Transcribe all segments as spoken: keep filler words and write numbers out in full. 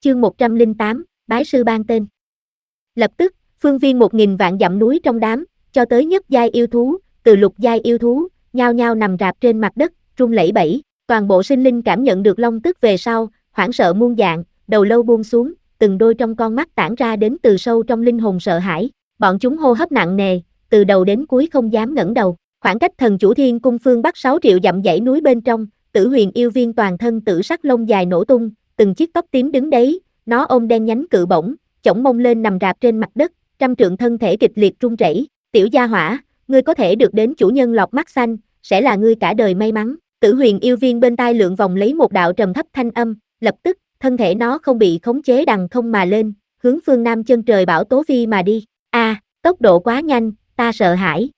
chương một trăm lẻ tám, bái sư ban tên. Lập tức, phương viên một nghìn vạn dặm núi trong đám, cho tới nhất giai yêu thú, từ lục giai yêu thú, nhao nhao nằm rạp trên mặt đất, run lẩy bẩy. Toàn bộ sinh linh cảm nhận được long tức về sau, hoảng sợ muôn dạng, đầu lâu buông xuống, từng đôi trong con mắt tản ra đến từ sâu trong linh hồn sợ hãi. Bọn chúng hô hấp nặng nề, từ đầu đến cuối không dám ngẩng đầu. Khoảng cách thần chủ thiên cung phương bắc sáu triệu dặm dãy núi bên trong, Tử Huyền yêu viên toàn thân tử sắc lông dài nổ tung, từng chiếc tóc tím đứng đấy, nó ôm đen nhánh cự bổng, chổng mông lên nằm rạp trên mặt đất, trăm trượng thân thể kịch liệt run rẩy. Tiểu gia hỏa, ngươi có thể được đến chủ nhân lọt mắt xanh, sẽ là ngươi cả đời may mắn. Tử Huyền yêu viên bên tai lượn vòng lấy một đạo trầm thấp thanh âm, lập tức, thân thể nó không bị khống chế đằng không mà lên, hướng phương nam chân trời Bảo Tố Phi mà đi. A, à, tốc độ quá nhanh, ta sợ hãi.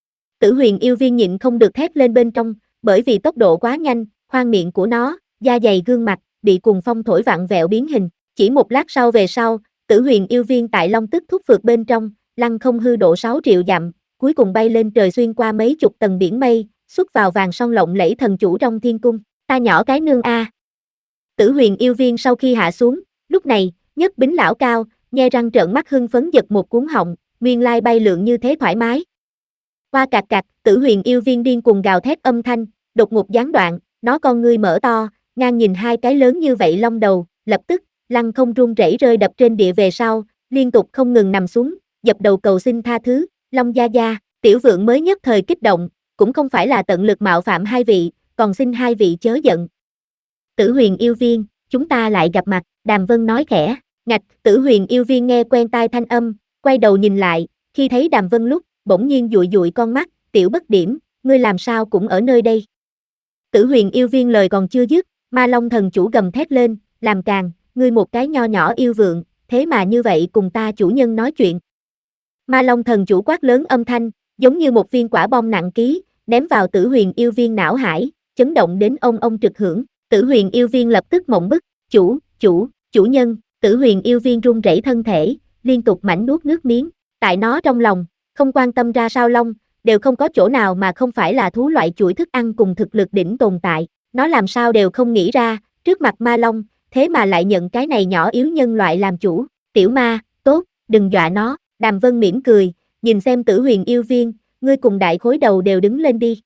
Tử Huyền yêu viên nhịn không được thét lên bên trong, bởi vì tốc độ quá nhanh, khoang miệng của nó, da dày gương mặt, bị cuồng phong thổi vặn vẹo biến hình. Chỉ một lát sau về sau, Tử Huyền yêu viên tại long tức thúc vượt bên trong, lăng không hư độ sáu triệu dặm, cuối cùng bay lên trời xuyên qua mấy chục tầng biển mây, xuất vào vàng son lộng lẫy thần chủ trong thiên cung. Ta nhỏ cái nương a. À. Tử Huyền yêu viên sau khi hạ xuống, lúc này, nhất bính lão cao, nhe răng trợn mắt hưng phấn giật một cuốn họng, nguyên lai bay lượn như thế thoải mái. Qua cạc cạc, Tử Huyền yêu viên điên cuồng gào thét âm thanh, đột ngột gián đoạn, nó con ngươi mở to, ngang nhìn hai cái lớn như vậy long đầu, lập tức, lăng không run rẩy rơi đập trên địa về sau, liên tục không ngừng nằm xuống, dập đầu cầu xin tha thứ. Long gia gia, tiểu vượng mới nhất thời kích động, cũng không phải là tận lực mạo phạm hai vị, còn xin hai vị chớ giận. Tử Huyền yêu viên, chúng ta lại gặp mặt, Đàm Vân nói khẽ. Ngạch, Tử Huyền yêu viên nghe quen tai thanh âm, quay đầu nhìn lại, khi thấy Đàm Vân lúc, bỗng nhiên dụi dụi con mắt, tiểu bất điểm, ngươi làm sao cũng ở nơi đây. Tử Huyền yêu viên lời còn chưa dứt, Ma Long thần chủ gầm thét lên, làm càn, ngươi một cái nho nhỏ yêu vượng, thế mà như vậy cùng ta chủ nhân nói chuyện. Ma Long thần chủ quát lớn âm thanh, giống như một viên quả bom nặng ký, ném vào Tử Huyền yêu viên não hải, chấn động đến ông ông trực hưởng. Tử Huyền yêu viên lập tức mộng bức, chủ, chủ, chủ nhân. Tử Huyền yêu viên run rẩy thân thể, liên tục mảnh nuốt nước miếng. Tại nó trong lòng, không quan tâm ra sao long, đều không có chỗ nào mà không phải là thú loại chuỗi thức ăn cùng thực lực đỉnh tồn tại. Nó làm sao đều không nghĩ ra, trước mặt ma long, thế mà lại nhận cái này nhỏ yếu nhân loại làm chủ. Tiểu ma, tốt, đừng dọa nó. Đàm Vân mỉm cười, nhìn xem Tử Huyền yêu viên, ngươi cùng đại khối đầu đều đứng lên đi.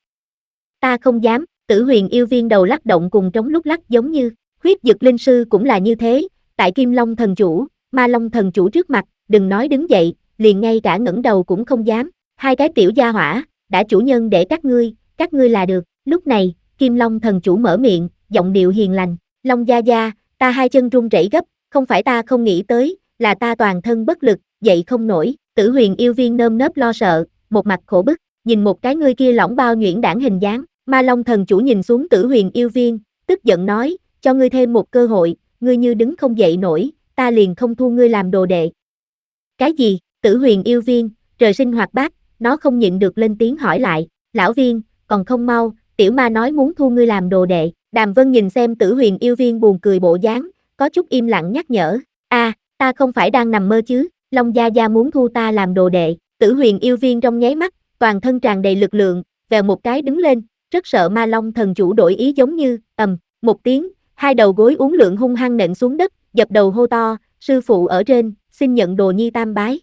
Ta không dám. Tử Huyền yêu viên đầu lắc động cùng trống lúc lắc giống như, huyết dực linh sư cũng là như thế, tại Kim Long thần chủ, Ma Long thần chủ trước mặt, đừng nói đứng dậy, liền ngay cả ngẩng đầu cũng không dám. Hai cái tiểu gia hỏa, đã chủ nhân để các ngươi, các ngươi là được. Lúc này, Kim Long thần chủ mở miệng, giọng điệu hiền lành, Long gia gia, ta hai chân run rẩy gấp, không phải ta không nghĩ tới, là ta toàn thân bất lực, dậy không nổi. Tử Huyền yêu viên nơm nớp lo sợ, một mặt khổ bức, nhìn một cái ngươi kia lỏng bao nhuyễn đảng hình dáng. Ma Long thần chủ nhìn xuống Tử Huyền yêu viên, tức giận nói, cho ngươi thêm một cơ hội, ngươi như đứng không dậy nổi, ta liền không thu ngươi làm đồ đệ. Cái gì? Tử Huyền yêu viên, trời sinh hoạt bát, nó không nhịn được lên tiếng hỏi lại, lão viên, còn không mau, tiểu ma nói muốn thu ngươi làm đồ đệ. Đàm Vân nhìn xem Tử Huyền yêu viên buồn cười bộ dáng, có chút im lặng nhắc nhở, a, à, ta không phải đang nằm mơ chứ, Long gia gia muốn thu ta làm đồ đệ. Tử Huyền yêu viên trong nháy mắt, toàn thân tràn đầy lực lượng, vèo một cái đứng lên, rất sợ Ma Long thần chủ đổi ý giống như, ầm, một tiếng, hai đầu gối uốn lượn hung hăng nện xuống đất, dập đầu hô to, sư phụ ở trên, xin nhận đồ nhi tam bái.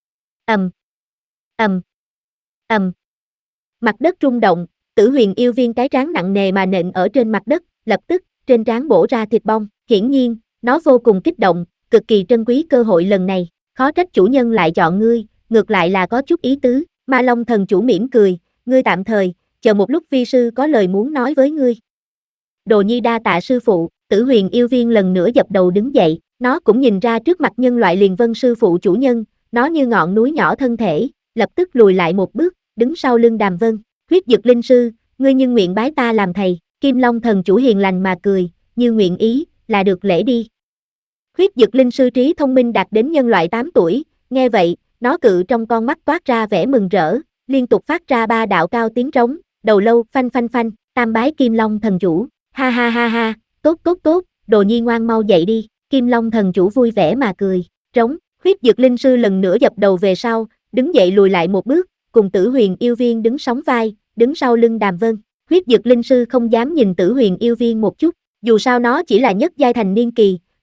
Ầm, ầm, ầm. Mặt đất rung động, Tử Huyền yêu viên cái trán nặng nề mà nện ở trên mặt đất, lập tức, trên trán bổ ra thịt bong. Hiển nhiên, nó vô cùng kích động, cực kỳ trân quý cơ hội lần này, khó trách chủ nhân lại chọn ngươi, ngược lại là có chút ý tứ. Ma Long thần chủ mỉm cười, ngươi tạm thời, chờ một lúc vi sư có lời muốn nói với ngươi. Đồ nhi đa tạ sư phụ. Tử Huyền yêu viên lần nữa dập đầu đứng dậy, nó cũng nhìn ra trước mặt nhân loại liền vân sư phụ chủ nhân, nó như ngọn núi nhỏ thân thể, lập tức lùi lại một bước, đứng sau lưng Đàm Vân. Huyết dực linh sư, ngươi nhưng nguyện bái ta làm thầy. Kim Long thần chủ hiền lành mà cười, như nguyện ý, là được lễ đi. Huyết dực linh sư trí thông minh đạt đến nhân loại tám tuổi, nghe vậy, nó cự trong con mắt toát ra vẻ mừng rỡ, liên tục phát ra ba đạo cao tiếng trống, đầu lâu phanh phanh phanh, tam bái Kim Long thần chủ, ha ha ha ha, tốt tốt tốt, đồ nhi ngoan mau dậy đi. Kim Long thần chủ vui vẻ mà cười, trống. Huyết dực linh sư lần nữa dập đầu về sau, đứng dậy lùi lại một bước, cùng Tử Huyền yêu viên đứng sóng vai, đứng sau lưng Đàm Vân. Huyết dực linh sư không dám nhìn Tử Huyền yêu viên một chút, dù sao nó chỉ là nhất giai thành niên kỳ,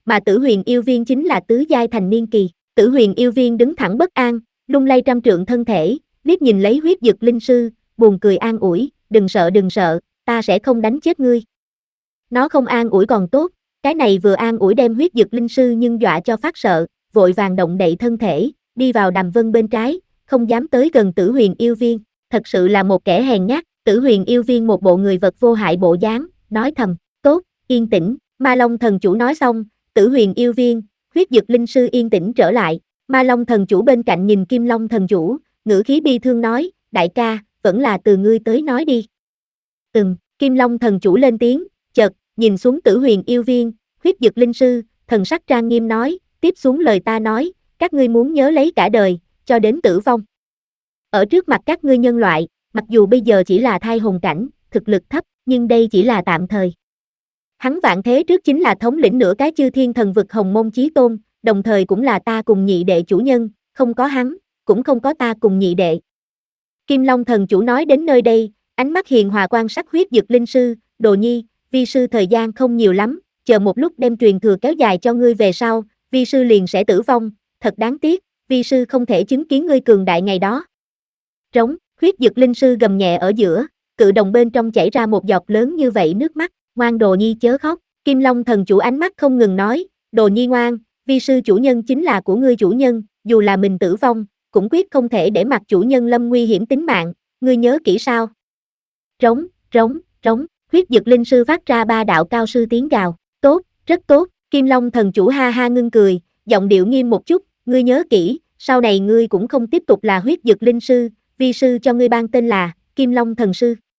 mà Tử Huyền yêu viên chính là tứ giai thành niên kỳ. Tử Huyền yêu viên đứng thẳng bất an, lung lay trăm trượng thân thể, liếc nhìn lấy huyết dực linh sư, buồn cười an ủi, đừng sợ đừng sợ, ta sẽ không đánh chết ngươi. Nó không an ủi còn tốt, cái này vừa an ủi đem huyết dực linh sư nhưng dọa cho phát sợ, vội vàng động đậy thân thể, đi vào Đàm Vân bên trái, không dám tới gần Tử Huyền yêu viên, thật sự là một kẻ hèn nhát. Tử Huyền yêu viên một bộ người vật vô hại bộ dáng, nói thầm, tốt, yên tĩnh. Ma Long thần chủ nói xong, Tử Huyền yêu viên, huyết dực linh sư yên tĩnh trở lại. Ma Long thần chủ bên cạnh nhìn Kim Long thần chủ, ngữ khí bi thương nói, đại ca, vẫn là từ ngươi tới nói đi. Ừm, Kim Long thần chủ lên tiếng, chợt, nhìn xuống Tử Huyền yêu viên, huyết dực linh sư, thần sắc trang nghiêm nói, tiếp xuống lời ta nói, các ngươi muốn nhớ lấy cả đời, cho đến tử vong. Ở trước mặt các ngươi nhân loại, mặc dù bây giờ chỉ là thai hồn cảnh, thực lực thấp, nhưng đây chỉ là tạm thời. Hắn vạn thế trước chính là thống lĩnh nửa cái chư thiên thần vực Hồng Môn Chí Tôn, đồng thời cũng là ta cùng nhị đệ chủ nhân, không có hắn, cũng không có ta cùng nhị đệ. Kim Long thần chủ nói đến nơi đây, ánh mắt hiền hòa quan sát huyết dực linh sư, Đồ Nhi, vi sư thời gian không nhiều lắm, chờ một lúc đem truyền thừa kéo dài cho ngươi về sau, vi sư liền sẽ tử vong, thật đáng tiếc, vi sư không thể chứng kiến ngươi cường đại ngày đó. Trống, huyết dực linh sư gầm nhẹ ở giữa, cự đồng bên trong chảy ra một giọt lớn như vậy nước mắt, ngoan Đồ Nhi chớ khóc. Kim Long thần chủ ánh mắt không ngừng nói, Đồ Nhi ngoan, vi sư chủ nhân chính là của ngươi chủ nhân, dù là mình tử vong, cũng quyết không thể để mặc chủ nhân lâm nguy hiểm tính mạng, ngươi nhớ kỹ sao? Trống, trống, trống, huyết dực linh sư phát ra ba đạo cao sư tiếng gào, tốt, rất tốt. Kim Long thần chủ ha ha ngưng cười, giọng điệu nghiêm một chút, ngươi nhớ kỹ, sau này ngươi cũng không tiếp tục là huyết dực linh sư, vi sư cho ngươi ban tên là Kim Long thần sư.